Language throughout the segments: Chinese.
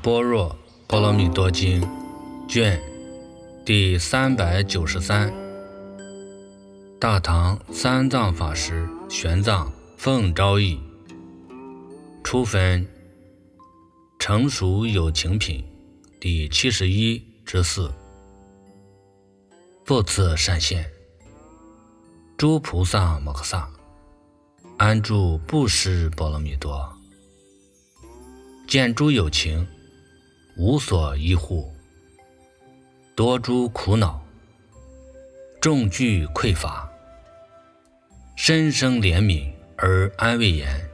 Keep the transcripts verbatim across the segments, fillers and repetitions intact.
般若波罗蜜多经卷第三百九十三，大唐三藏法师玄奘奉诏译，初分成熟有情品第七十一之四。复次善现，诸菩萨摩诃萨安住布施波罗蜜多，见诸有情无所依护，多诸苦恼，众具匮乏，深生怜悯而安慰言：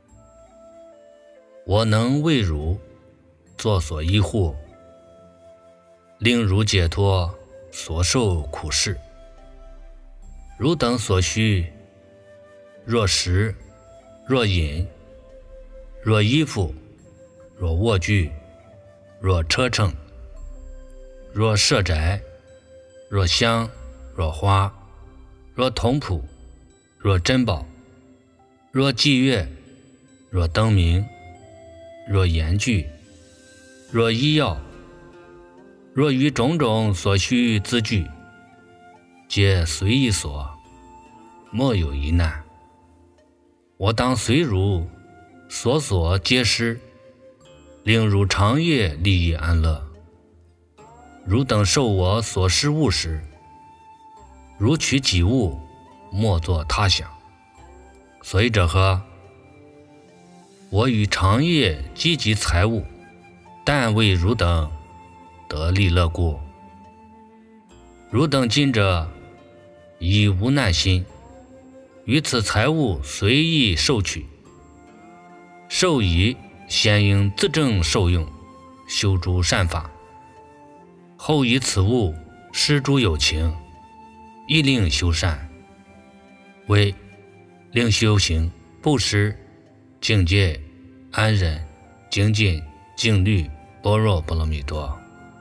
我能为汝作所依护，令汝解脱所受苦事。汝等所需，若食，若饮，若衣服，若卧具，若车乘，若舍宅，若香，若花，若铜谱，若珍宝，若伎乐，若灯明，若言具，若医药，若于种种所需资具，皆随意所，莫有一难。我当随汝所所皆施，令汝长夜利益安乐。汝等受我所施物时，如取己物，莫作他想。所以者何？我与长夜积集财物，但为汝等得利乐故。汝等今者以无难心，于此财物随意受取，受已先应自正受用，修诸善法，后以此物施诸有情，亦令修善，为令修行布施、境界、安忍、精进、静虑、般若波罗蜜多，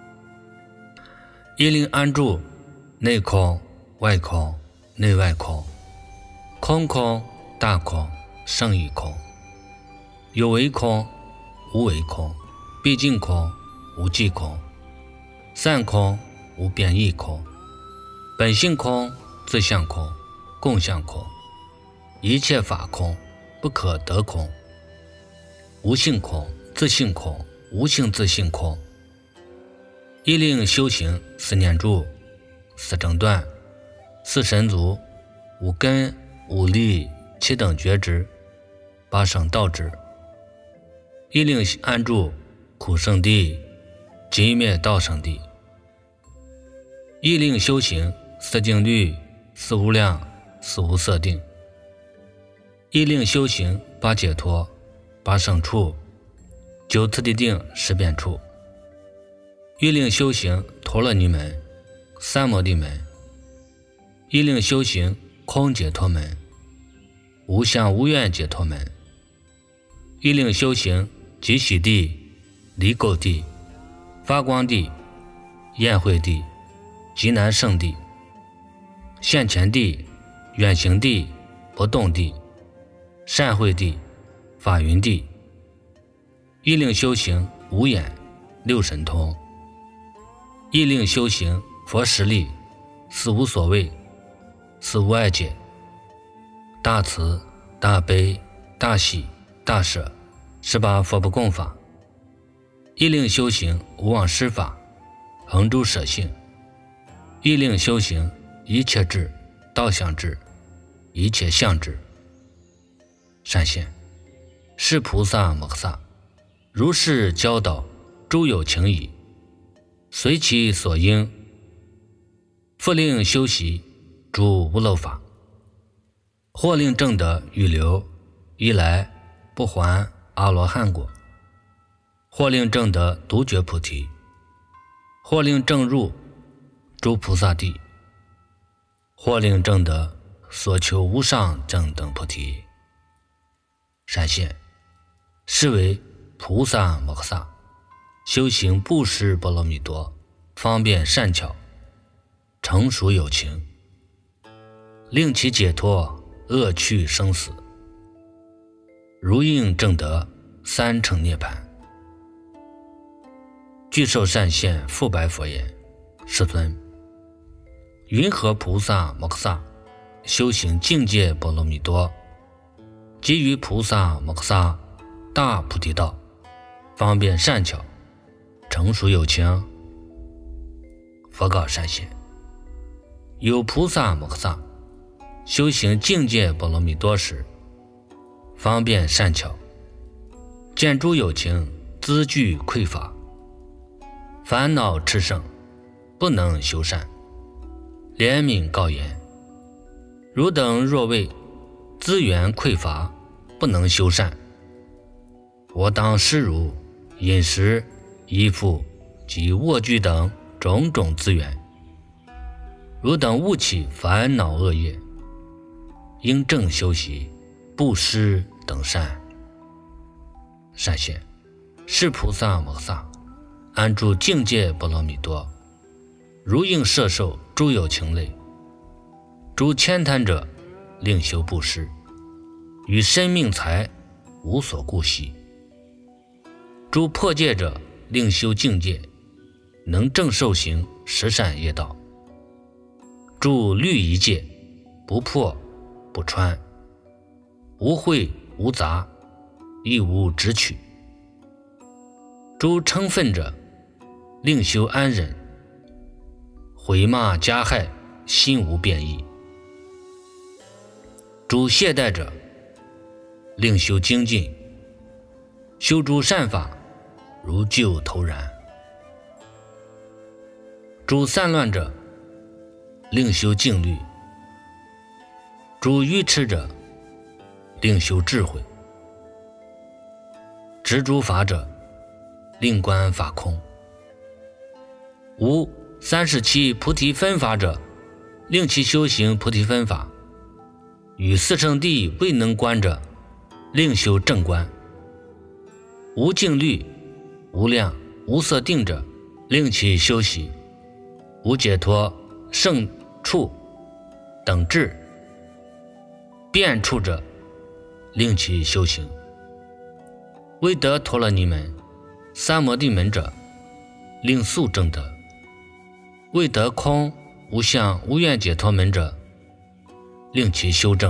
亦令安住内空、外空、内外空，空空、大空、胜义空，有为空、无为空，毕竟空、无际空，散空、无变异空，本性空、自相空、共相空，一切法空、不可得空，无性空、自性空、无性自性空，亦令修行四念住、四正断、四神足、五根、五力、七等觉知、八圣道智，亦令安住苦圣地、极灭道圣地，亦令修行四静虑、四无量、四无色定，亦令修行八解脱、八圣处、九次第定、十变处，亦令修行陀罗尼门、三摩地门，亦令修行空解脱门、无相无愿解脱门，亦令修行极喜地、离垢地、发光地、宴会地、极难胜地、现前地、远行地、不动地、善会地、法云地，亦令修行无眼、六神通，亦令修行佛实力、四无所谓、四无碍解、大慈、大悲、大喜、大舍、十八佛不共法，亦令修行无妄施法、恒诸舍性，亦令修行一切智、道相智、一切相智。善现，是菩萨摩诃萨如是教导诸有情矣，随其所应，复令修习诸无漏法，或令证得预流一来不还阿罗汉果，或令证得独觉菩提，或令证入诸菩萨地，或令证得所求无上正等菩提。善现，是为菩萨摩诃萨修行布施波罗蜜多，方便善巧，成熟有情，令其解脱恶趣生死，如应证得三乘涅槃。 具受善现复白佛言：世尊，云何菩萨摩诃萨修行境界波罗蜜多，基于菩萨摩诃萨大菩提道，方便善巧，成熟有情？佛告善现：有菩萨摩诃萨修行境界波罗蜜多时，方便善巧，见诸有情资具匮乏，烦恼炽盛，不能修善，怜悯告言：汝等若为资源匮乏，不能修善，我当施汝饮食、衣服及卧具等种种资源。汝等勿起烦恼恶业，应正修习布施等善。善现，是菩萨摩诃萨安住境界波罗蜜多，如应摄受诸有情类，诸悭贪者令修布施，与身命财无所顾惜；诸破戒者令修境界，能正受行十善业道；诸律仪戒不破不穿，无秽无杂，亦无执取；诸嗔忿者令修安忍，毁骂加害，心无变异；诸懈怠者令修精进，修诸善法如旧投然；诸散乱者令修静虑，诸愚痴者令修智慧；执诸法者令观法空；无三十七菩提分法者，令其修行菩提分法；与四圣谛未能观者，令修正观；无静虑、无量、无色定者，令其修习；无解脱、胜处等智、变处者，令其修行；未得陀罗尼门、三摩地门者，令速证得；未得空、无相、无愿解脱门者，令其修正；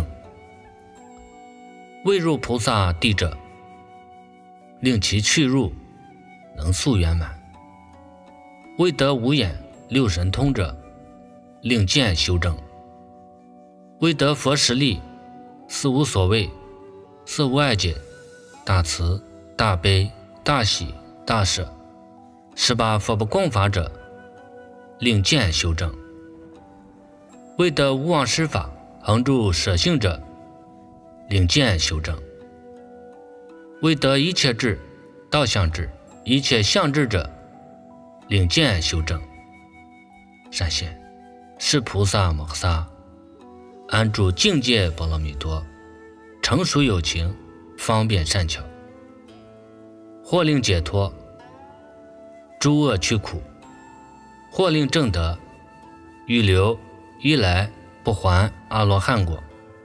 未入菩萨地者，令其去入，能速圆满；未得五眼、六神通者，令见修正；未得佛实力、四无所谓、四无碍解、大慈、大悲、大喜、大舍、十八佛不共法者，令见修正；未得无忘失法、恒住舍性者，令见修正；未得一切智、道相智、一切相智者，令见修正。善现，是菩萨摩诃萨安住境界波罗蜜多，成熟有情，方便善巧，或令解脱诸恶趣苦，或令证得预留一来不还阿罗汉果，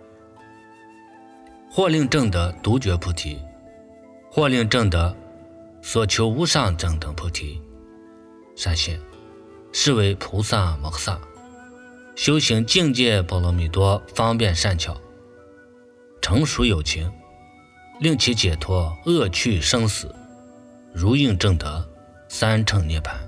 或令证得独觉菩提，或令证得所求无上正等菩提。善现，是为菩萨摩诃萨修行境界波罗蜜多，方便善巧，成熟有情，令其解脱恶趣生死，如应证得三乘涅槃。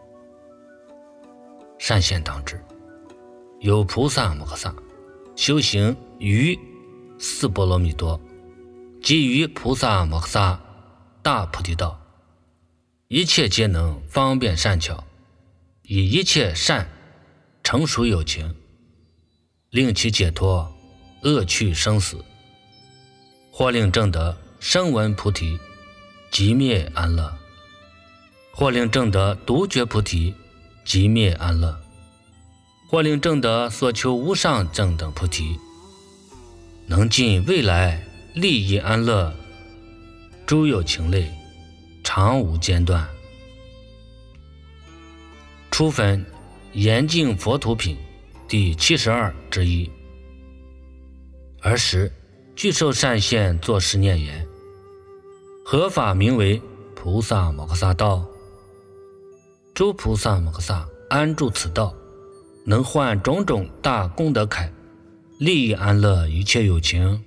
善现当知，有菩萨摩诃萨修行于四波罗蜜多，基于菩萨摩诃萨大菩提道，一切皆能方便善巧，以一切善成熟有情，令其解脱恶趣生死，或令证得声闻菩提，即灭安乐；或令证得独觉菩提，即灭安乐；或令证得所求无上正等菩提，能尽未来利益安乐，诸有情类常无间断。初分严净佛土品第七十二之一。儿时具受善现作是念言：何法名为菩萨摩诃萨道？ 诸菩萨摩诃萨安住此道，能换种种大功德铠，利益安乐一切有情。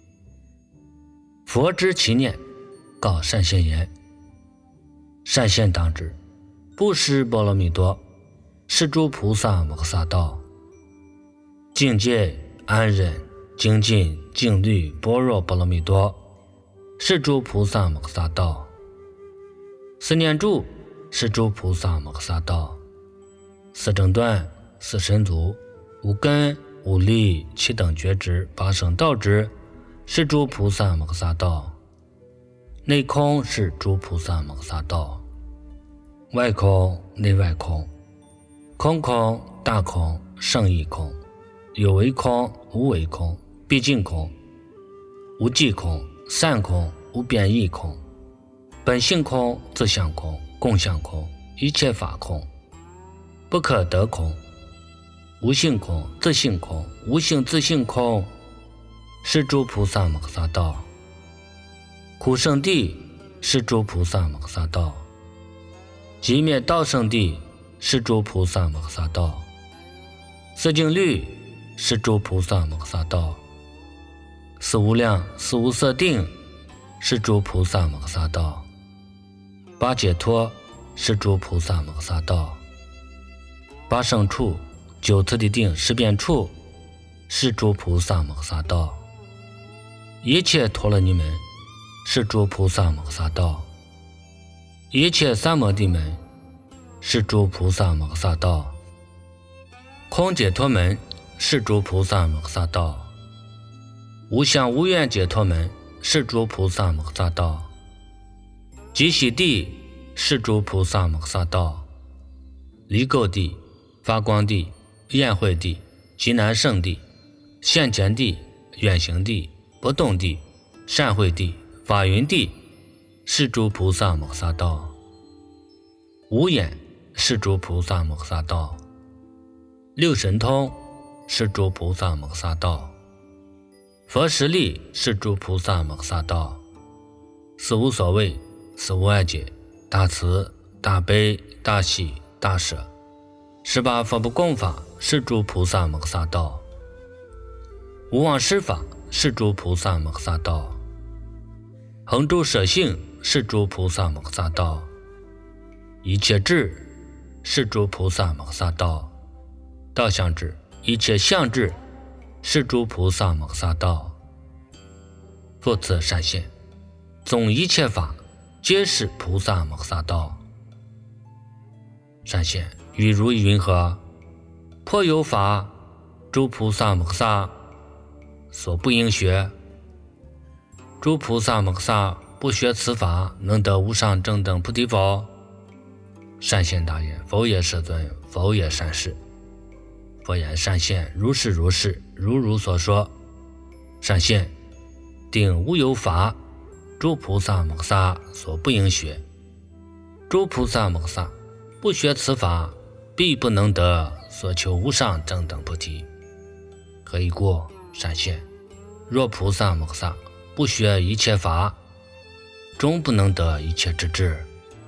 佛知其念，告善现言：善现当知，布施波罗蜜多是诸菩萨摩诃萨道。境界安忍精进静虑般若波罗蜜多是诸菩萨摩诃萨道。四念住是诸菩萨摩诃萨道。四正断四神足五根五力七等觉知八圣道支是诸菩萨摩诃萨道。内空是诸菩萨摩诃萨道。外空内外空，空空大空胜义空，有为空无为空毕竟空，无际空散空无变异空，本性空自相空共相空一切法空，不可得空，无性空自性空无性自性空是诸菩萨摩诃萨道。苦圣地是诸菩萨摩诃萨道。寂灭道圣地是诸菩萨摩诃萨道。四净律是诸菩萨摩诃萨道。四无量四无色定是诸菩萨摩诃萨道。八解脱是诸菩萨摩诃萨道。八胜处九次第定十遍处是诸菩萨摩诃萨道。一切陀罗尼门是诸菩萨摩诃萨道。一切三摩地门是诸菩萨摩诃萨道。空解脱门是诸菩萨摩诃萨道。无相无愿解脱门是诸菩萨摩诃萨道。极喜地是诸菩萨摩诃萨道。离垢地发光地宴会地极难胜地现前地远行地不动地善会地法云地是诸菩萨摩诃萨道。无眼是诸菩萨摩诃萨道。六神通是诸菩萨摩诃萨道。佛实力是诸菩萨摩诃萨道。四无所谓四无碍解大慈大悲大喜大舍十八佛不共法是诸菩萨摩诃萨道。无忘失法是诸菩萨摩诃萨道。恒住舍性是诸菩萨摩诃萨道。一切智是诸菩萨摩诃萨道。道相智一切相智是诸菩萨摩诃萨道。复次善现，总一切法皆是菩萨摩诃萨道。善现，与如云何？颇有法，诸菩萨摩诃萨所不应学。诸菩萨摩诃萨不学此法，能得无上正等菩提否？善现大言：否也，世尊，否也，善士。佛言：善现，如是如是，如如所说。善现，定无有法，诸菩萨摩诃萨所不应学。诸菩萨摩诃萨不学此法，必不能得所求无上正等菩提。何以故？善现，若菩萨摩诃萨不学一切法，终不能得一切之智。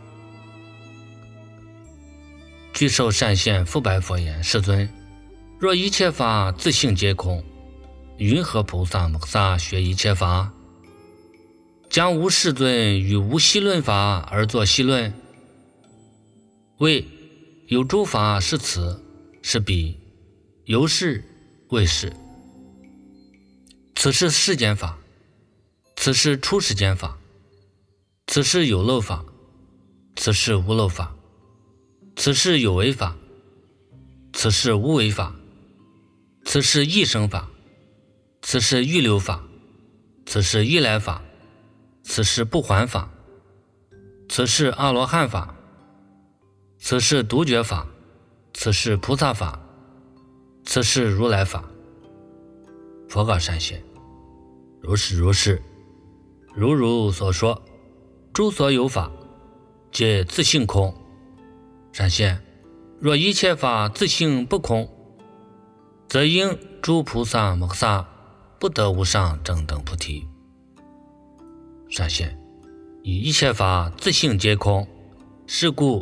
具受善现复白佛言：世尊，若一切法自性皆空，云何菩萨摩诃萨学一切法？将无世尊与无希论法而作希论，谓有诸法是此是彼，由是谓是。此是世间法，此是出世间法，此是有漏法，此是无漏法，此是有为法，此是无为法，此是异生法，此是预流法，此是依来法，此是不还法，此是阿罗汉法，此是独觉法，此是菩萨法，此是如来法。佛告善现：如是如是，如如所说，诸所有法皆自性空。善现，若一切法自性不空，则应诸菩萨摩诃萨不得无上正等菩提。善现，以一切法自性皆空，是故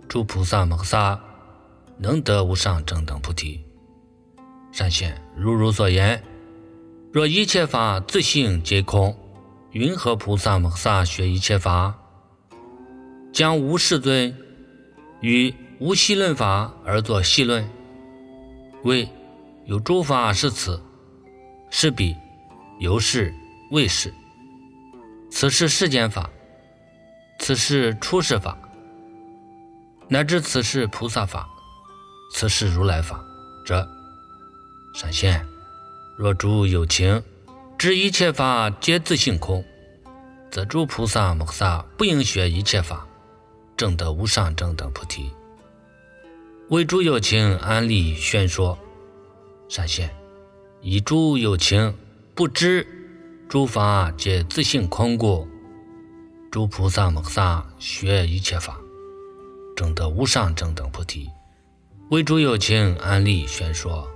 诸菩萨摩萨能得无上正等菩提。善现，如如所言，若一切法自性皆空，云何菩萨摩萨学一切法？将无世尊与无细论法而作细论，谓有诸法是此，是彼，由是，谓是。此是世间法，此是出世法，乃至此是菩萨法，此是如来法者。善现，若诸有情知一切法皆自性空，则诸菩萨摩萨不应学一切法，证得无上正等菩提。为诸有情安立宣说。善现，以诸有情不知诸法皆自性空故，诸菩萨摩萨学一切法，证得无上正等菩提。为诸有情安立宣说。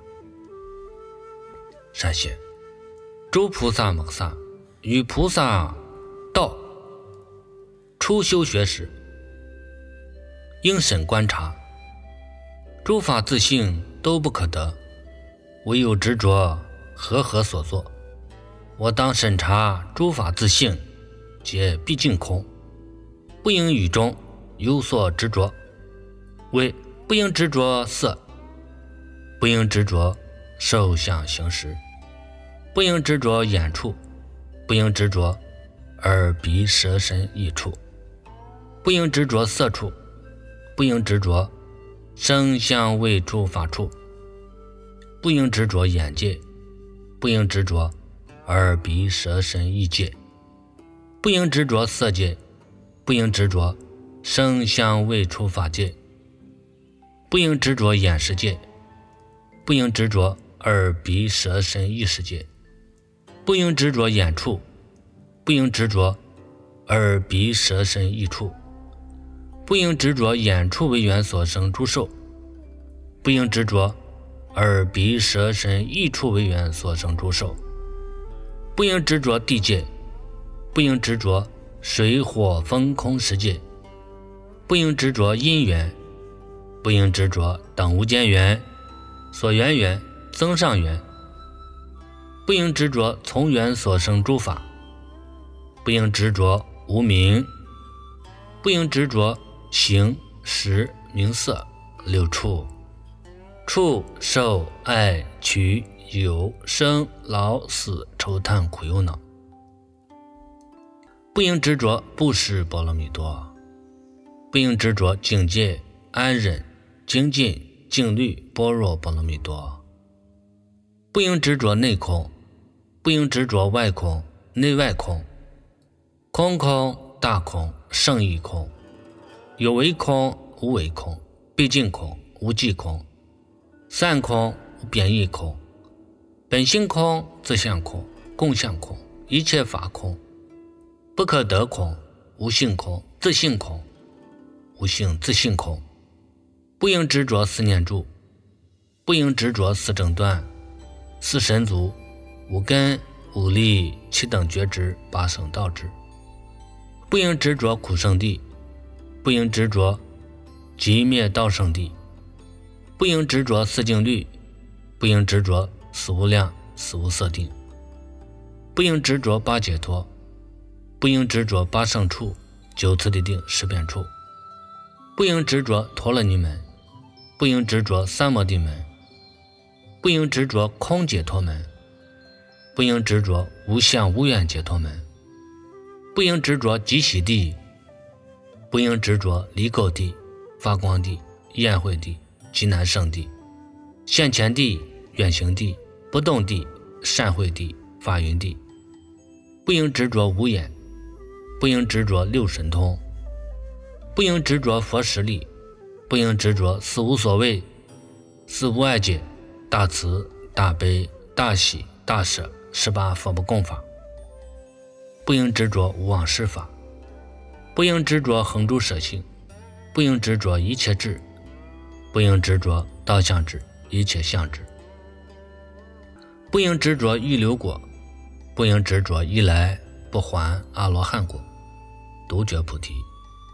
善现，诸菩萨摩萨与菩萨道初修学时，应审观察，诸法自性都不可得，唯有执着和合所作。我当审查诸法自性皆毕竟空，不应与中有所执着，为不应执着色，不应执着受想行识，不应执着眼处，不应执着耳鼻舌身意处，不应执着色处，不应执着声香味触法处，不应执着眼界，不应执着耳鼻舌身意界，不应执着色界，不应执着声香味触法界，不应执着眼识界，不应执着耳鼻舌身意识界，不应执着眼处，不应执着耳鼻舌身意处，不应执着眼处为缘所生诸受，不应执着耳鼻舌身意处为缘所生诸受，不应执着地界，不应执着水火风空世界，不应执着因缘，不应执着等无间缘、所缘缘、增上缘，不应执着从缘所生诸法，不应执着无明，不应执着形识名色六处，触受爱取有生老死愁叹苦忧恼，不应执着布施波罗蜜多，不应执着境界安忍精进静虑般若波罗蜜多，不应执着内空，不应执着外空内外空，空空大空胜义空，有为空无为空，毕竟空无际空，散空无变异空，本性空自相空共相空一切法空，不可得空无性空自性空无性自性空，不应执着四念住，不应执着四正断四神足五根五力七等觉知八圣道知，不应执着苦圣地，不应执着极灭道圣地，不应执着四境律，不应执着四无量四无色定，不应执着八解脱，不应执着八圣处九次第定十遍处，不应执着陀罗尼门，不应执着三摩地门，不应执着空解脱门，不应执着无相无愿解脱门，不应执着极喜地，不应执着离垢地发光地宴会地极难胜地现前地远行地不动地善会地法云地，不应执着无眼，不应执着六神通，不应执着佛实力，不应执着四无所谓四无碍界大慈大悲大喜大舍十八佛不共法，不应执着无妄事法，不应执着恒诸舍性，不应执着一切智，不应执着道相智一切相智，不应执着预流果，不应执着一来不还阿罗汉果独觉菩提，不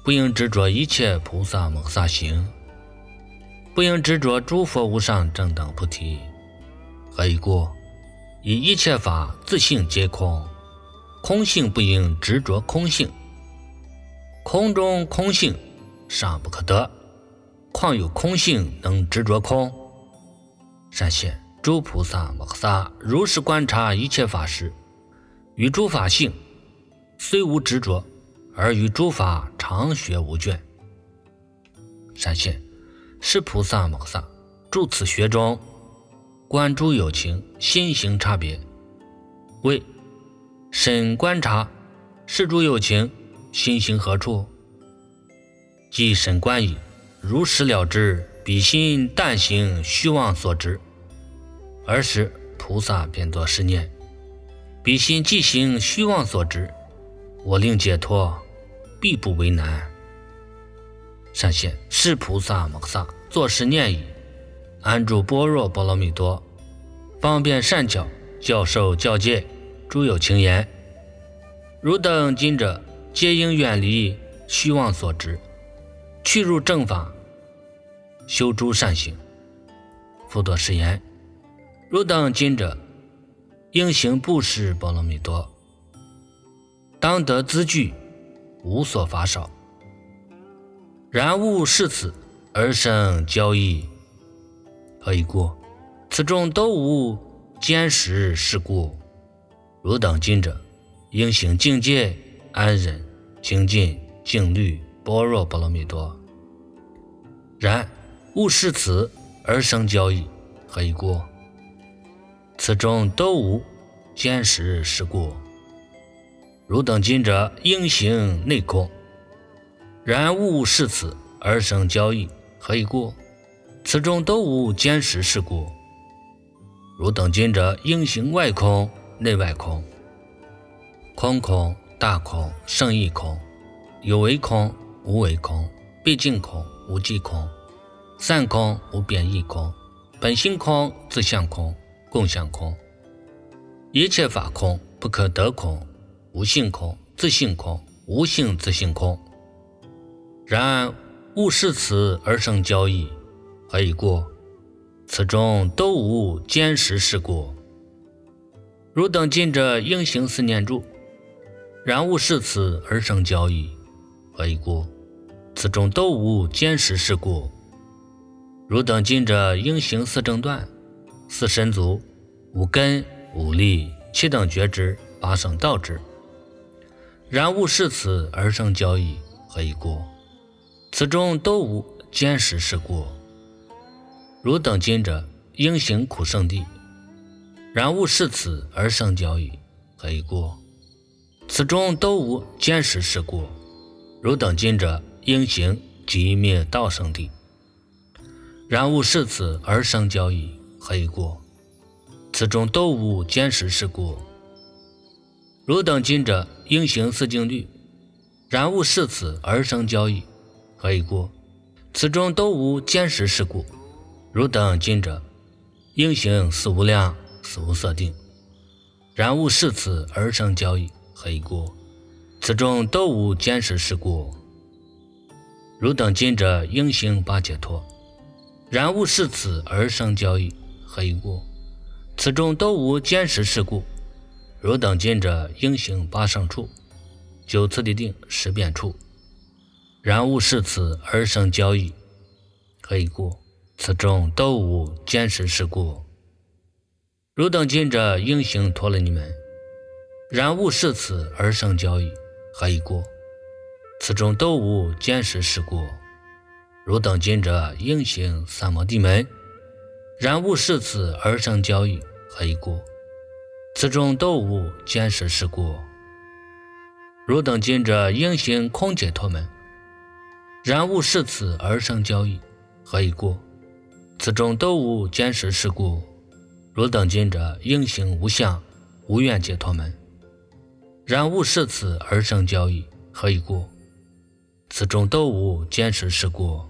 不应执着一切菩萨摩诃萨行，不应执着诸佛无上正等菩提。何以故？以一切法自性皆空，空性不应执着空性。空中空性尚不可得，况有空性能执着空？善现，诸菩萨摩诃萨如是观察一切法时，于诸法性虽无执着，而于诸法常学无倦。善现，是菩萨摩诃萨住此学中，观诸有情心行差别，为审观察是诸有情心行何处，即审观矣，如实了知彼心但行虚妄所执。尔时菩萨便作是念：彼心既行虚妄所执，我令解脱，必不为难。善现，是菩萨摩诃萨作是念已，安住般若波罗蜜多，方便善巧教授教诫诸有情言：汝等今者皆应远离虚妄所执，去入正法，修诸善行。复作是言：汝等今者应行布施波罗蜜多，当得资具，无所乏少。然勿视此而生骄逸。何以故？此中都无坚实是故。汝等今者应行境界、安忍、精进、静虑、般若波罗蜜多。然勿视此而生骄逸。何以故？此中都无坚实是故。汝等今者应行内空。然勿视此而生骄逸。何以故？此中都无坚实是故。汝等今者应行外空、内外空。空空、大空、胜义空，有为空、无为空，毕竟空、无际空，散空、无变异空，本性空、自相空、共相空，一切法空、不可得空、无性空、自性空、无性自性空。然勿视此而生骄逸。何以故？此中都无坚实是故。汝等今者应行四念住。然勿视此而生骄逸。何以故？此中都无坚实是故。汝等今者应行四正断、四身足、五根、五力、七等觉知、八圣道知。然勿视此而生骄逸。何以故？此中都无坚实是故。汝等今者应行苦圣地。然勿视此而生骄逸。何以故？此中都无坚实是故。汝等今者应行极灭道圣地。然勿视此而生骄逸。何以故？此中都无坚实是故。汝等今者应行四静虑。然勿视此而生骄逸。何以故？此中都无坚实是故。汝等今者应行四无量、四无色定。然勿视此而生骄逸。何以故？此中都无坚实是故。汝等今者应行八解脱。然勿视此而生骄逸。何以故？此中都无坚实是故。汝等今者应行八圣处、九次第定、十遍处。然勿视此而生骄逸。何以故？此中都无坚实是故。汝等今者应行陀罗尼门。然勿视此而生骄逸。何以故？此中都无坚实是故。汝等今者应行三摩地门。然勿视此而生骄逸。何以故？此中都无坚实是故。汝等今者应行空解脱门。然勿视此而生骄逸。何以故？此中都无坚实是故。汝等今者应行无相、无愿解脱门。然勿视此而生骄逸。何以故？此中都无坚实是故。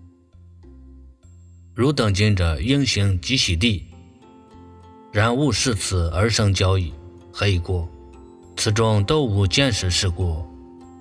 汝等今者应行极喜地。然勿视此而生骄逸。何以故？此中都无坚实是故。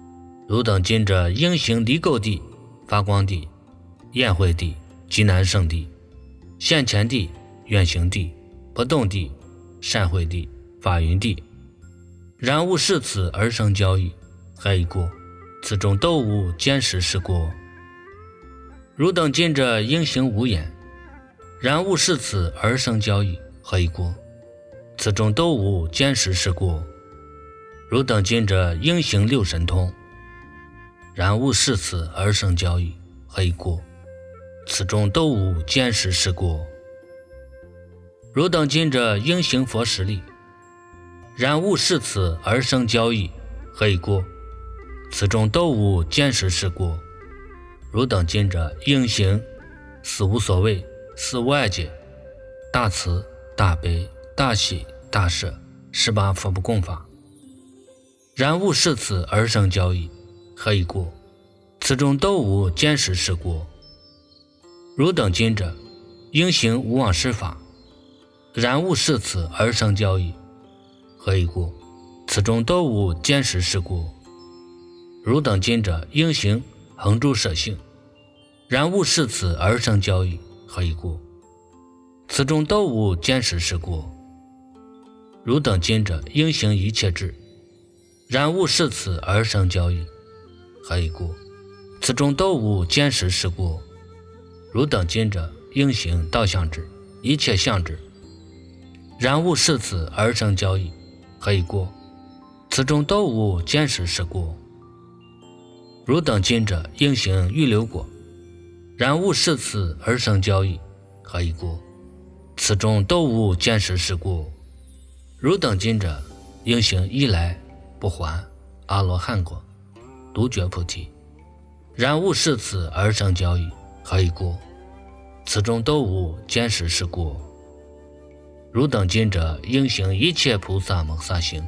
汝等今者应行离垢地、发光地、宴会地、极难胜地、现前地、远行地、不动地、善会地、法云地。然勿视此而生交易，何以故？此中都无坚实是过。汝等今者应行无言，然勿视此而生交易，何以故？此中都无坚实是过。汝等今者应行六神通，然勿视此而生交易，何以故？此中都无坚实是过。汝等今者应行佛实力，然勿视此而生交易，何以故？此中都无坚实是过。汝等今者应行死无所谓、死无碍解、大慈、大悲、大喜、大舍十八佛不共法，然勿视此而生交易，何以故？此中都无坚实是过。汝等今者应行无妄施法，然勿视此而生交易，何以故？此中都无坚实是过。汝等今者应行恒诸舍性，然勿视此而生交易，何以故？此中都无坚实是过。汝等今者应行一切智，然勿视此而生交易，何以故？此中都无坚实是过。汝等今者应行道相智、一切相智，然勿视此而生交易，何以故？此中都无坚实是过。汝等今者应行预流果，然勿视此而生交易，何以故？此中都无坚实是过。汝等今者应行一来不还阿罗汉果、独觉菩提，然勿视此而生交易，何以故？此中都无坚实是过。汝等今者应行一切菩萨摩萨行，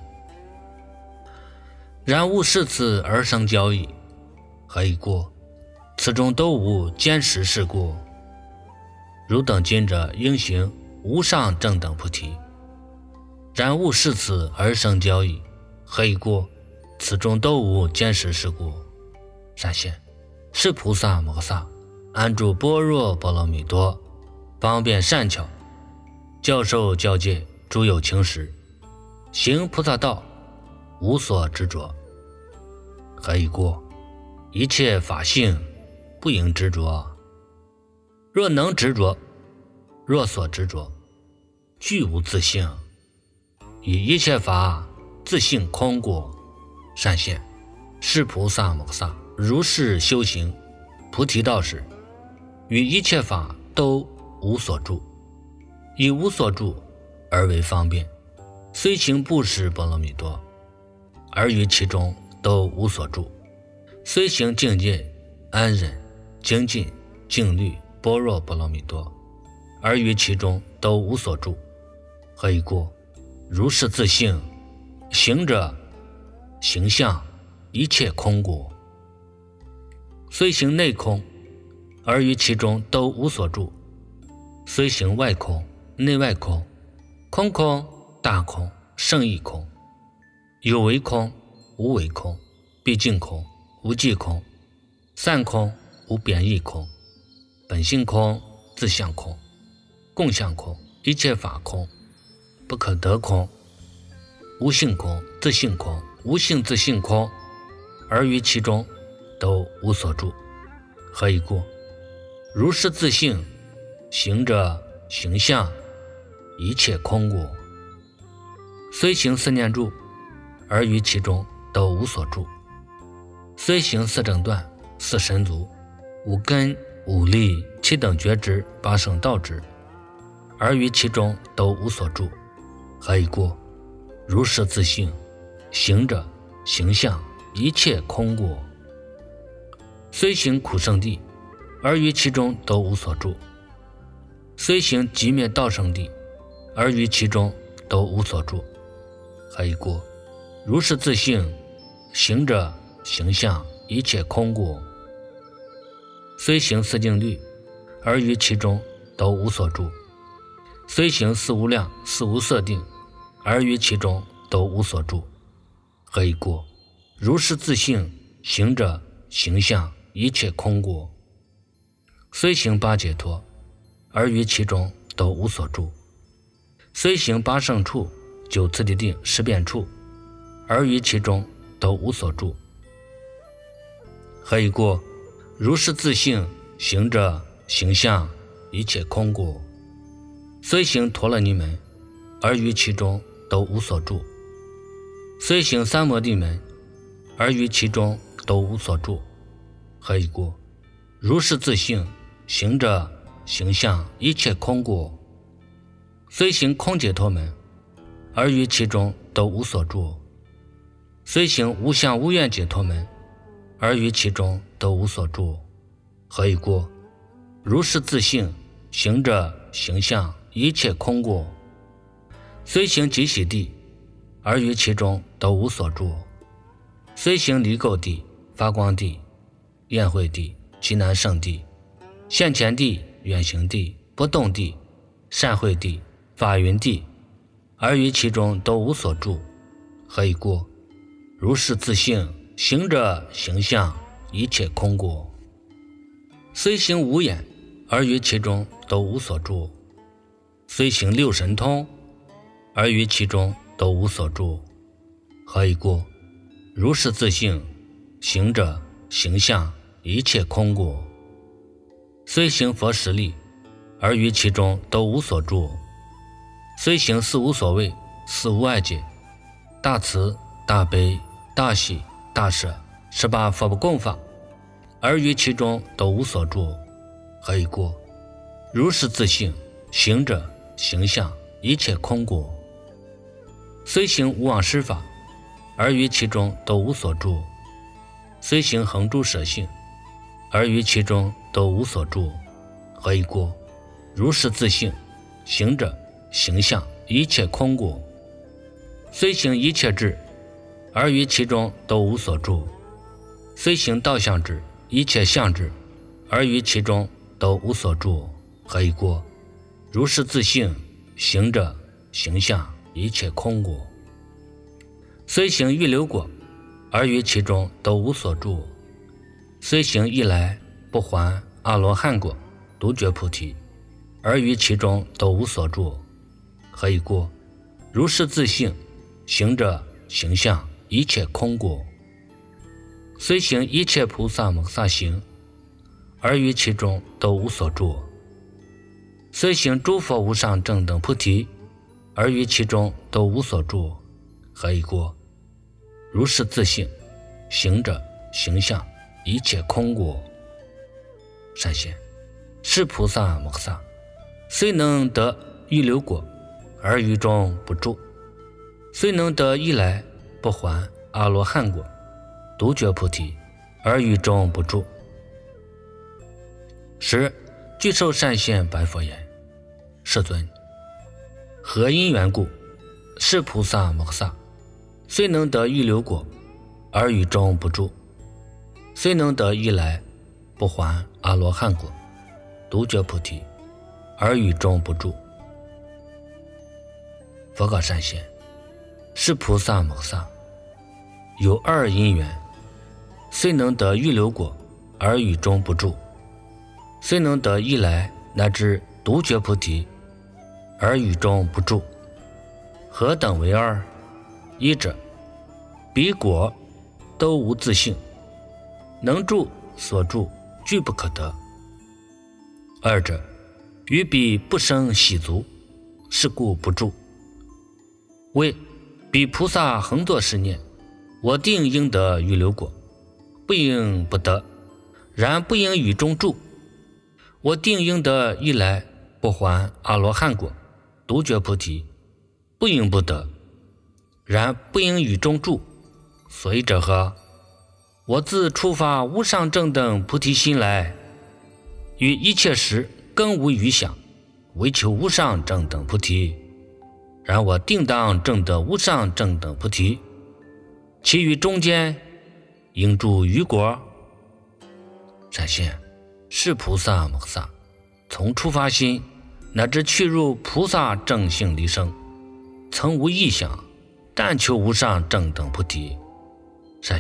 然勿视此而生交易，何以故？此中都无坚实是过。汝等今者应行无上正等菩提，然勿视此而生交易，何以故？此中都无坚实是过。善现，是菩萨摩萨安住般若波罗蜜多，方便善巧，教授教诫诸有情时，行菩萨道，无所执着，何以故？一切法性不应执着。若能执着，若所执着，具无自性，以一切法自性空故。善现，是菩萨摩萨如是修行菩提道时，于一切法都无所住，以无所住而为方便，虽行布施波罗蜜多，而于其中都无所住，虽行境界安忍精进静虑般若波罗蜜多，而于其中都无所住，何以故？如是自性，行者形象一切空故。虽行内空，而于其中都无所住，虽行外空、内外空、空空、大空、胜义空、有为空、无为空、毕竟空、无际空、散空、无贬义空、本性空、自相空、共相空、一切法空、不可得空、无性空、自性空、无性自性空，而于其中都无所住，何以故？如是自性，行者形象一切空故。虽行四念住，而于其中都无所住，虽行四正断、四神足、五根、五力、七等觉知、八圣道知，而于其中都无所住，何以故？如是自性，行者形象一切空故。虽行苦圣地，而于其中都无所住，虽行极灭道圣地，而于其中都无所住，何以故？如是自性，行者形象一切空故。虽行四静虑，而于其中都无所住，虽行四无量、四无色定，而于其中都无所住，何以故？如是自性， 行者形象一切空过，虽行八解脱，而于其中都无所住；虽行八胜处、九次第定、十遍处，而于其中都无所住。何以故？如是自性，行者形象一切空过，虽行陀罗尼门，而于其中都无所住；虽行三摩地门，而于其中都无所住。何以故？如是自性，行者形象一切空过，虽行空解脱门，而于其中都无所住；虽行无相无愿解脱门，而于其中都无所住。何以故？如是自性，行者形象一切空过，虽行极喜地，而于其中都无所住；虽行离垢地、发光地、宴会地、极难胜地、现前地、远行地、不动地、善会地、法云地，而于其中都无所住。何以故？如是自性，行者形象一切空过，虽行无眼，而于其中都无所住；虽行六神通，而于其中都无所住。何以故？如是自性，行者形象一切空过，虽行佛十力，而于其中都无所住；虽行四无所谓、四无碍解、大慈、大悲、大喜、大舍、十八佛不共法，而于其中都无所住。何以故？如是自性，行者形象一切空过，虽行无妄施法，而于其中都无所住；虽行恒诸舍性，而于其中都无所住。何以故？如是自性，行者形象一切空过，虽行一切智，而于其中都无所住；虽行道相智、一切相智，而于其中都无所住。何以故？如是自性，行者形象一切空过，虽行预流果，而于其中都无所住；虽行一来不还阿罗汉果、独觉菩提，而于其中都无所住。何以故？如是自性，行者形象一切空过，虽行一切菩萨摩萨行，而于其中都无所住；虽行诸佛无上正等菩提，而于其中都无所住。何以故？如是自性，行者形象一切空过。善贤，是菩萨摩萨，虽能得预流果，而于中不住；虽能得一来不还阿罗汉果、独觉菩提，而于中不住。十具受善现白佛言：世尊，何因缘故，是菩萨摩萨虽能得预流果，而于中不住；虽能得一来不还阿罗汉果、独觉菩提，而于中不住。佛告善现：是菩萨摩萨有二因缘，虽能得预流果，而于中不住；虽能得一来乃至独觉菩提，而于中不住。何等为二？一者，彼果都无自性，能住所住俱不可得；二者，于彼不生喜足，是故不住。谓彼菩萨恒作是念：我定应得预流果，不应不得，然不应于中住；我定应得一来不还阿罗汉果、独觉菩提，不应不得，然不应于中住。所以者何？我自触发无上正等菩提心来，于一切时更无余想，唯求无上正等菩提。然我定当证得无上正等菩提，其余中间应住于果。善现，是菩萨摩萨从初发心乃至去入菩萨正性离生，曾无异想，但求无上正等菩提。善现，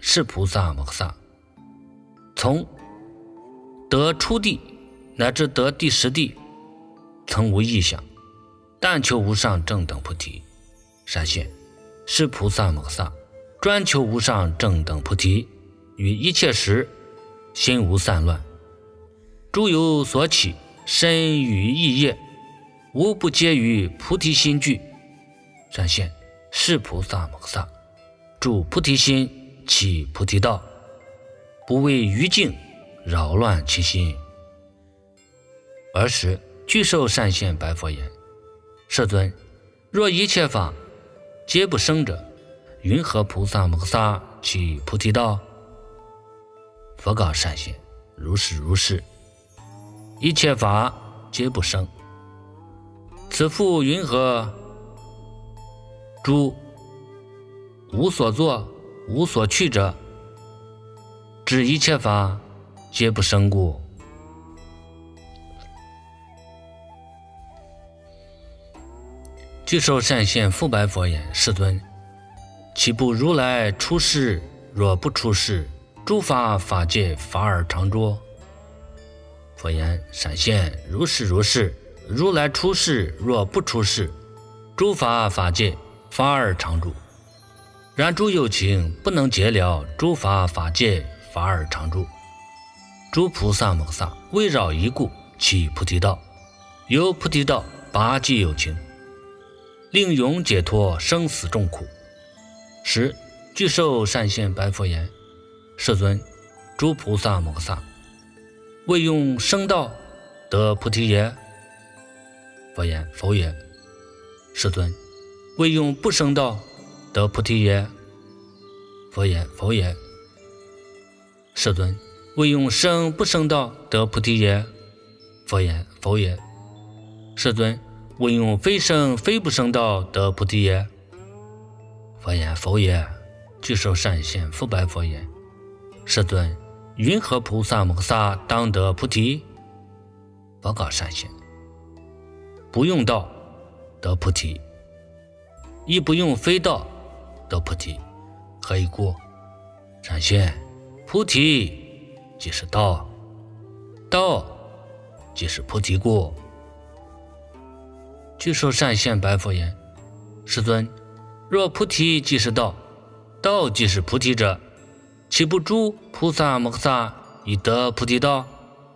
是菩萨摩诃萨，从得初地乃至得第十地，曾无异想，但求无上正等菩提。闪现是菩萨摩诃萨，专求无上正等菩提，于一切时心无散乱，诸有所起，身语意业，无不皆于菩提心具。闪现是菩萨摩诃萨，住菩提心，起菩提道，不为余境扰乱其心。尔时具受善现白佛言：世尊，若一切法皆不生者，云何菩萨摩诃萨起菩提道？佛告善现：如是如是，一切法皆不生，此复云何诸无所作无所去者，指一切法皆不生故。具受善现复白佛言：世尊，岂不如来出世？若不出世，诸法法界法尔常住。佛言：闪现如是如是，如来出世，若不出世，诸法法界法尔常住。然诸有情不能解了诸法法界法尔常住。诸菩萨摩诃萨围绕一故，起菩提道，由菩提道拔济有情，令永解脱生死众苦。十具受善现白佛言：世尊，诸菩萨摩诃萨为用生道得菩提耶？佛言：否也。世尊，为用不生道得菩提耶？佛言：否也。世尊，为用生不生道得菩提耶？佛言：否也。世尊，为用非生非不生道得菩提耶？佛言：否也。具受善现复白佛言：世尊，云何菩萨摩诃萨当得菩提？佛告善现：不用道得菩提，亦不用非道得菩提，何以故？善现，菩提即是道，道即是菩提故。具受善现白佛言：世尊，若菩提即是道，道即是菩提者，岂不诸菩萨摩诃萨以得菩提道？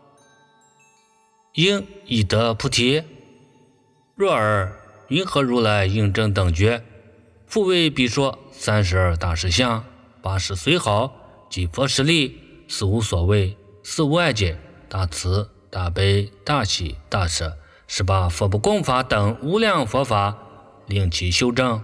应以得菩提？若尔，云何如来应正等觉，复为彼说三十二大实相，八十随好，即佛实力，四无所谓，四无碍解，大慈大悲大喜大舍，十八佛不共法等无量佛法，令其修正。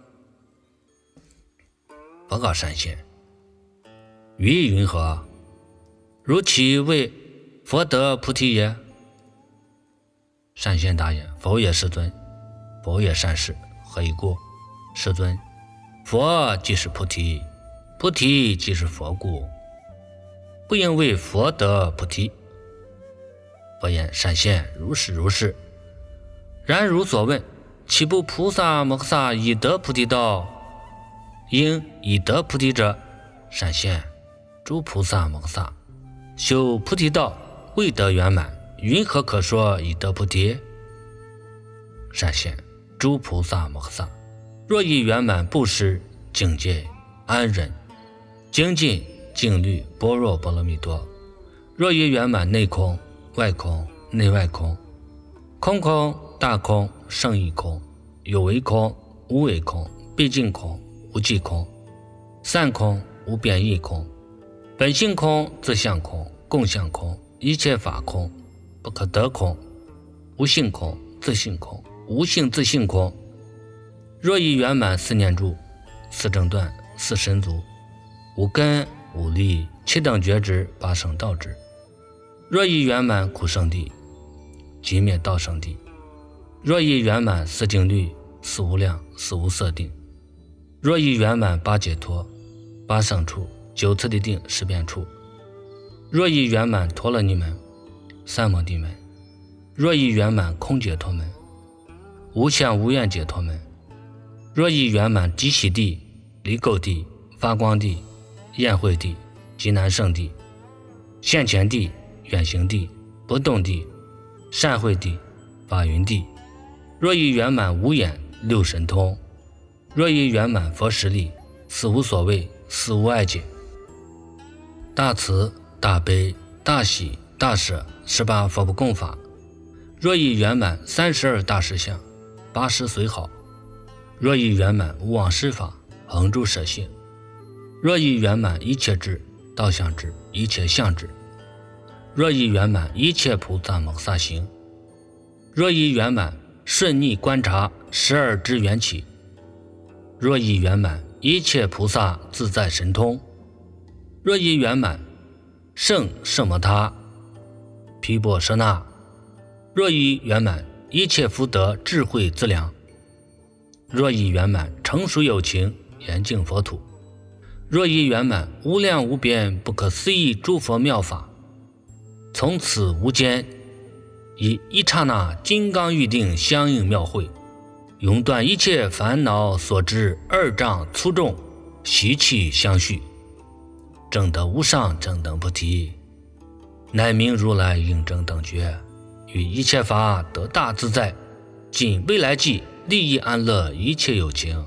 佛告善现：于意云何？如其为佛得菩提耶？善现答言：否也，世尊。否也，善士。何以故？世尊，佛即是菩提，菩提即是佛故，不应为佛得菩提。佛言：善现如是如是。然如所问，岂不菩萨摩诃萨以得菩提道，应以得菩提者？善现，诸菩萨摩诃萨修菩提道未得圆满，云何可说以得菩提？善现，诸菩萨摩诃萨若以圆满布施、境界、安忍、精进、静虑、般若波罗蜜多，若以圆满内空、外空、内外空、空空、大空、胜义空、有为空、无为空、毕竟空、无际空、散空、无变异空、本性空、自相空、共相空、一切法空、不可得空、无性空、自性空、无性自性空，若以圆满四念住、四正断、四神足、五根、五力、七等觉知、八圣道知，若以圆满苦圣地、极灭道圣地，若以圆满四静虑、四无量、四无色定，若以圆满八解脱、八圣处、九次第定、十变处，若以圆满陀罗尼门、三摩地门，若以圆满空解脱门、无相无愿解脱门，若以圆满极喜地、离垢地、发光地、 宴会地、极难胜地、现前地、远行地、不动地、善会地、法云地。若已圆满无眼、六神通，若已圆满佛实力，死无所谓，死无碍解。大慈、大悲、大喜、大舍十八佛不共法，若已圆满三十二大实相，八十随好。若已圆满无妄施法，恒住舍性。若已圆满一切智、道相智、一切相智。若已圆满一切菩萨摩萨行。若已圆满顺逆观察十二支缘起。若已圆满一切菩萨自在神通。若已圆满圣圣摩他毗婆舍那。若已圆满一切福德智慧资粮。若已圆满成熟有情严净佛土。若已圆满无量无边不可思议诸佛妙法，从此无间，以一刹那金刚预定相应妙会，永断一切烦恼所知二障粗重习气相续，证得无上正等菩提，乃名如来应正等觉，与一切法得大自在，尽未来际利益安乐一切有情。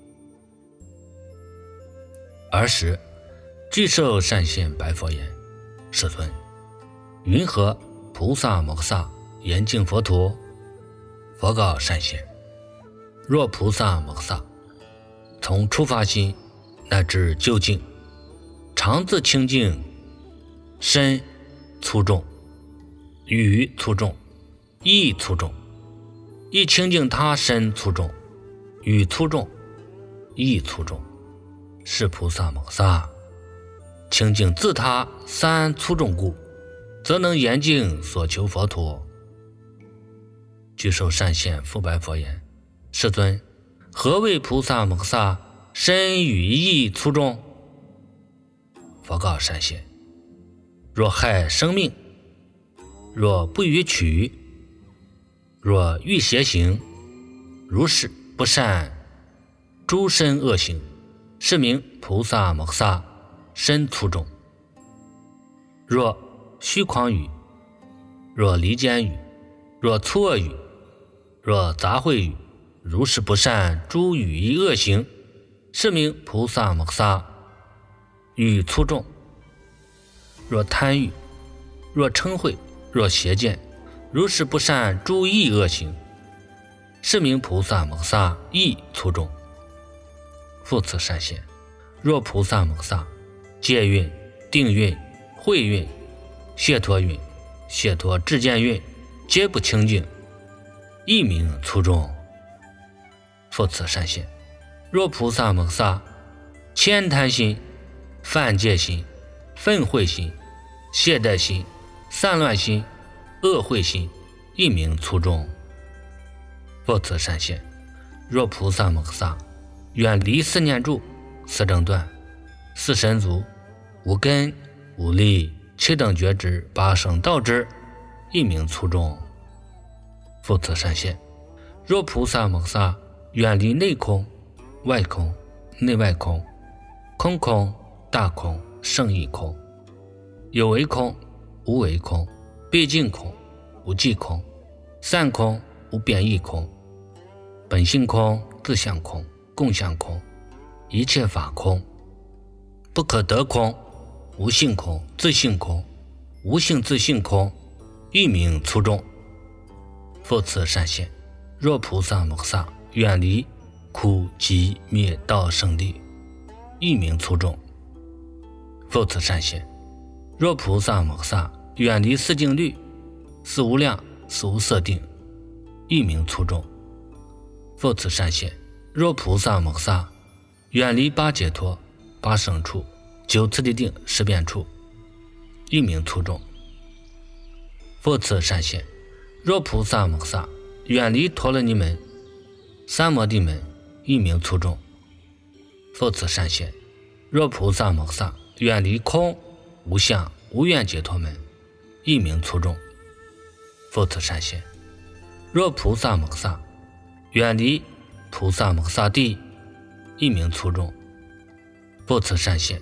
尔时具寿善现白佛言：世尊，云何菩萨摩萨严净佛土？佛告善现：若菩萨摩萨从初发心乃至究竟，常自清净，身粗重，语粗重，意粗重，亦清净他身粗重，语粗重，意粗重，是菩萨摩萨清净自他三粗重故，则能严净所求佛土。具寿善现复白佛言：世尊，何谓菩萨摩萨身语意粗重？佛告善现：若害生命，若不予取，若欲邪行，如是不善诸身恶行，是名菩萨摩萨身粗重。若虚诳语，若离间语，若错语，若杂秽语，如是不善诸语意恶行，是名菩萨摩萨语粗重。若贪欲，若嗔恚，若邪见，如是不善诸意恶行，是名菩萨摩萨意粗重。复次善现，若菩萨摩萨戒运、定运、慧运、解脱运、解脱智见运皆不清净，亦名粗重。复次善现，若菩萨摩萨悭贪心、犯戒心、愤恚心、懈怠心、散乱心、恶慧心，亦名粗重。复次善现，若菩萨摩萨远离四念住、四正断、四神足、五根、五力、七等觉知、八圣道之，亦名粗重。复次善现，若菩萨摩萨远离内空、外空、内外空、空空、大空、胜义空、有为空、无为空、毕竟空、无际空、散空、无变异空、本性空、自相空、共相空、一切法空、不可得空、无性空、自性空、无性自性空，亦名粗重。复次善现，若菩萨摩萨远离苦集灭道胜利，亦名粗重。复次善现，若菩萨摩萨远离四净律、四无量、四无色定，亦名粗重。复次善现，若菩萨摩萨远离八解脱、八胜处、九次第定、十变处，亦名粗重。复次善现，若菩萨摩萨远离陀罗尼门、三摩地门，亦名粗重。复次善现，若菩萨摩萨远离空、无相、无愿解脱门，亦名粗重。复次善现，若菩萨摩萨远离菩萨摩萨地，亦名粗重。复次善现，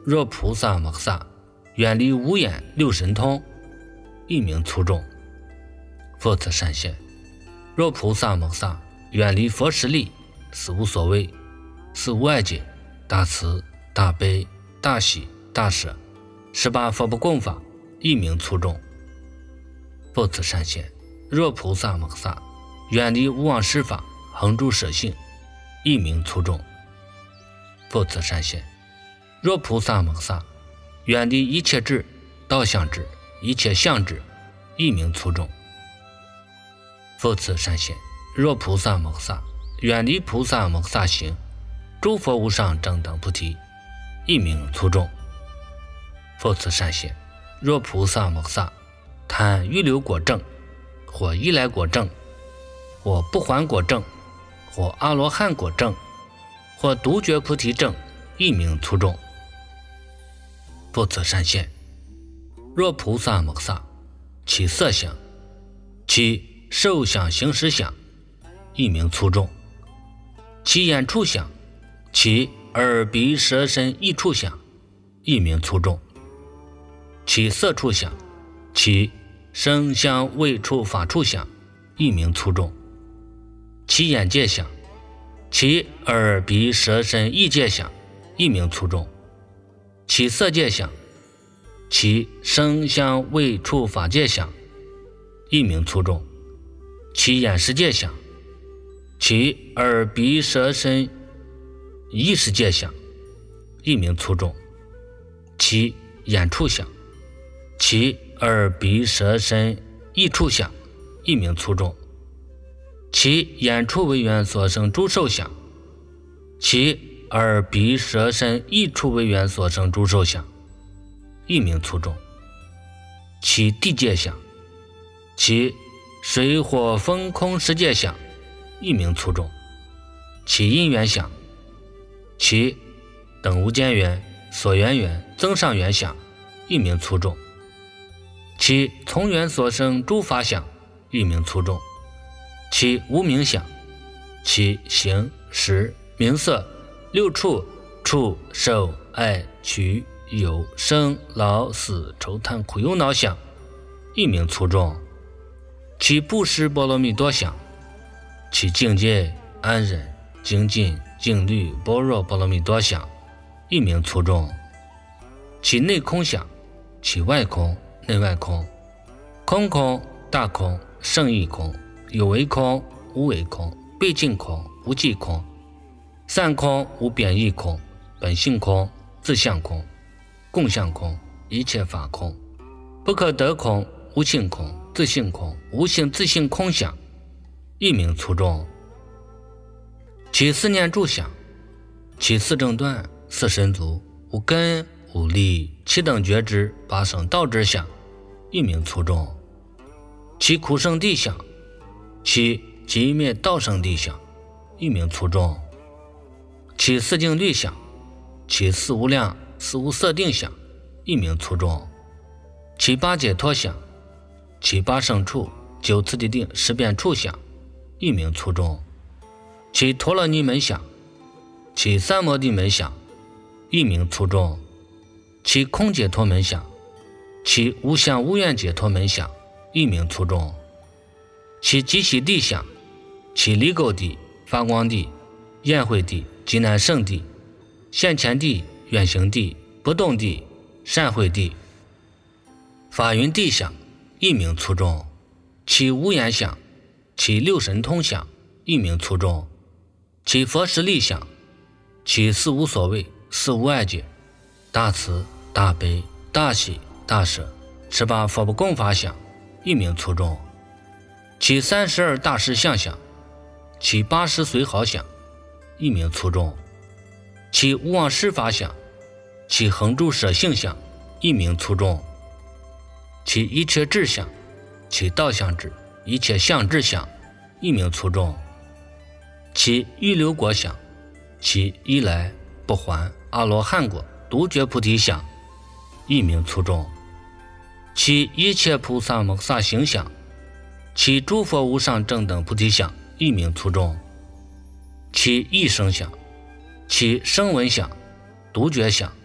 若菩萨摩萨，远离五眼六神通，一名粗重。复次善现，若菩萨摩萨，远离佛实力，是无所谓，是无碍解，大慈大悲大喜大舍，十八佛不共法，一名粗重。复次善现，若菩萨摩萨，远离无妄施法，恒住舍性，一名粗重。复次善现，若菩萨摩萨，远离一切智、道相智、一切相智，一名粗重。复次善现，若菩萨摩萨，远离菩萨摩萨行，诸佛无上正等菩提，一名粗重。复次善现，若菩萨摩萨，贪预流果证，或依来果证，或不还果证，或阿罗汉果证，或独觉菩提证，一名粗重。复次善现，若菩萨摩萨，其色相，其受想行识相，一名粗重；其眼触相，其耳鼻舌身意触相，一名粗重；其色触相，其声香味触法触相，一名粗重；其眼界相，其耳鼻舌身意界相，一名粗重；其色界相，其声香味触法界相，一名粗重；其眼识界相，其耳鼻舌身意识界相，一名粗重；其眼触相，其耳鼻舌身意触相，一名粗重；其眼触为缘所生诸受相，其耳鼻舌身意触为缘所生诸受相，一名粗重；其地界相，其水火风空十界相，一名粗重；其因缘相，其等无间缘、所缘缘、增上缘相，一名粗重；其从缘所生诸法相，一名粗重；其无名相，其形识名色六处触受爱取有生老死愁叹苦忧恼想，一名粗重；其布施波罗蜜多想，其境界安忍精进静虑般若波罗蜜多想，一名粗重；其内空想，其外空内外空，空空大空胜义空，有为空无为空，毕竟空无际空，散空无贬义空，本性空自相空，共相空一切法空，不可得空无性空自性空无性自性空想，一名粗重；其四念住想，其四正断四神足无根无力七等觉知八圣道之想，一名粗重；其苦圣地想，其极灭道圣地想，一名粗重；其四境律想，其四无量四无色定想，一名粗重；其八解脱想，其八圣处九次第定十变处想，一名粗重；其陀罗尼门想，其三摩地门想，一名粗重；其空解脱门想，其无相无愿解脱门想，一名粗重；其极喜地想，其离垢地发光地宴会地极难胜地现前地远行地不动地善会地法云地想，一名粗重；其无眼想，其六神通想，一名粗重；其佛实力想，其四无所谓四无碍解大慈大悲大喜大舍十八佛不共法想，一名粗重；其三十二大士相想，其八十随好想，一名粗重；其无妄施法想，其恒住舍性想，一名粗重；其一切智想，其道相智一切相智想，一名粗重；其预流果想，其依来不还阿罗汉果独觉菩提想，一名粗重；其一切菩萨摩萨行想，其诸佛无上正等菩提想，一名粗重；其一生想，其声闻想独觉想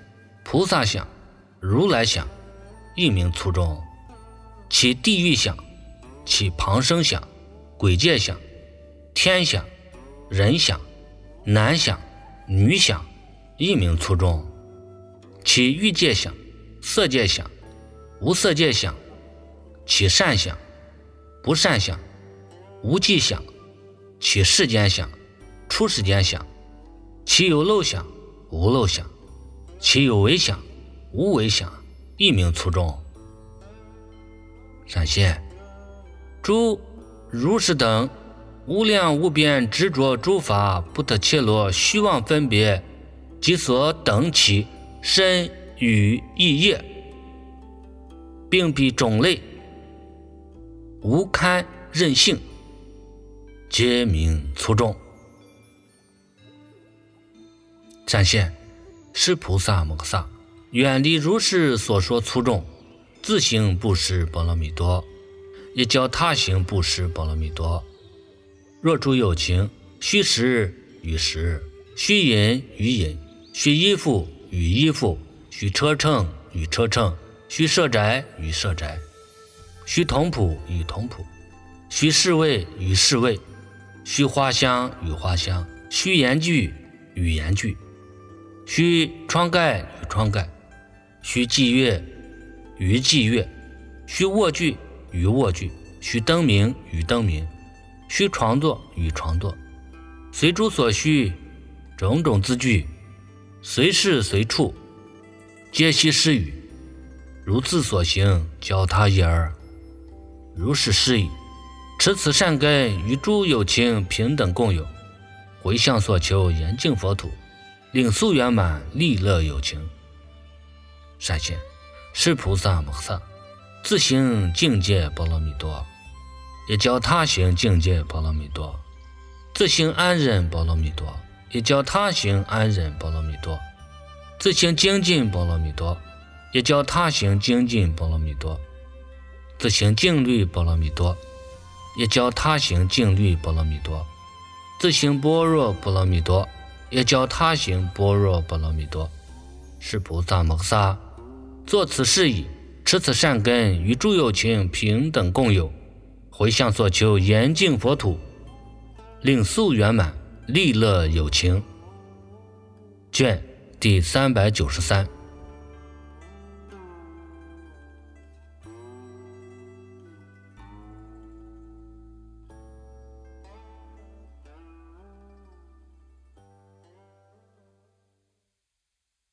菩萨相、如来相，一名粗重，其地狱相、其旁生相、鬼界相、天相、人相、男相、女相，一名粗重，其欲界相、色界相、无色界相，其善相、不善相、无记相，其世间相、出世间相，其有漏相、无漏相，其有为相、无为相，一名粗重。闪现诸如是等无量无边执着诸法不特切罗虚妄分别，即所等其身语意业，并彼种类无堪任性，皆名粗重。闪现是菩萨摩诃萨远离如是所说粗重，自行布施波罗蜜多，也教他行布施波罗蜜多。若诸有情，须食与食，须饮与饮，须衣服与衣服，须车乘与车乘，须舍宅与舍宅，须同仆与同仆，须侍卫与侍卫，须花香与花香，须言具与言具，须窗盖与窗盖，须伎乐与伎乐，须卧具与卧具，须灯明与灯明，须床座与床座，随诸所需，种种资具，随事随处，皆悉施与，如自所行，教他一耳。如是施已，持此善根，与诸有情平等共有，回向所求，严净佛土，领速圆满，利乐有情。闪现是菩萨摩诃萨自行境界波罗蜜多，也教他行境界波罗蜜多，自行安忍波罗蜜多，也教他行安忍波罗蜜多，自行精进波罗蜜多，也教他行精进波罗蜜多，自行静虑波罗蜜多，也教他行静虑波罗蜜多，自行般若波罗蜜多，也教他行般若波罗蜜多。是菩萨摩诃萨作此事已，持此善根，与诸有情平等共有，回向所求，严净佛土，领速圆满，利乐有情。卷第三百九十三。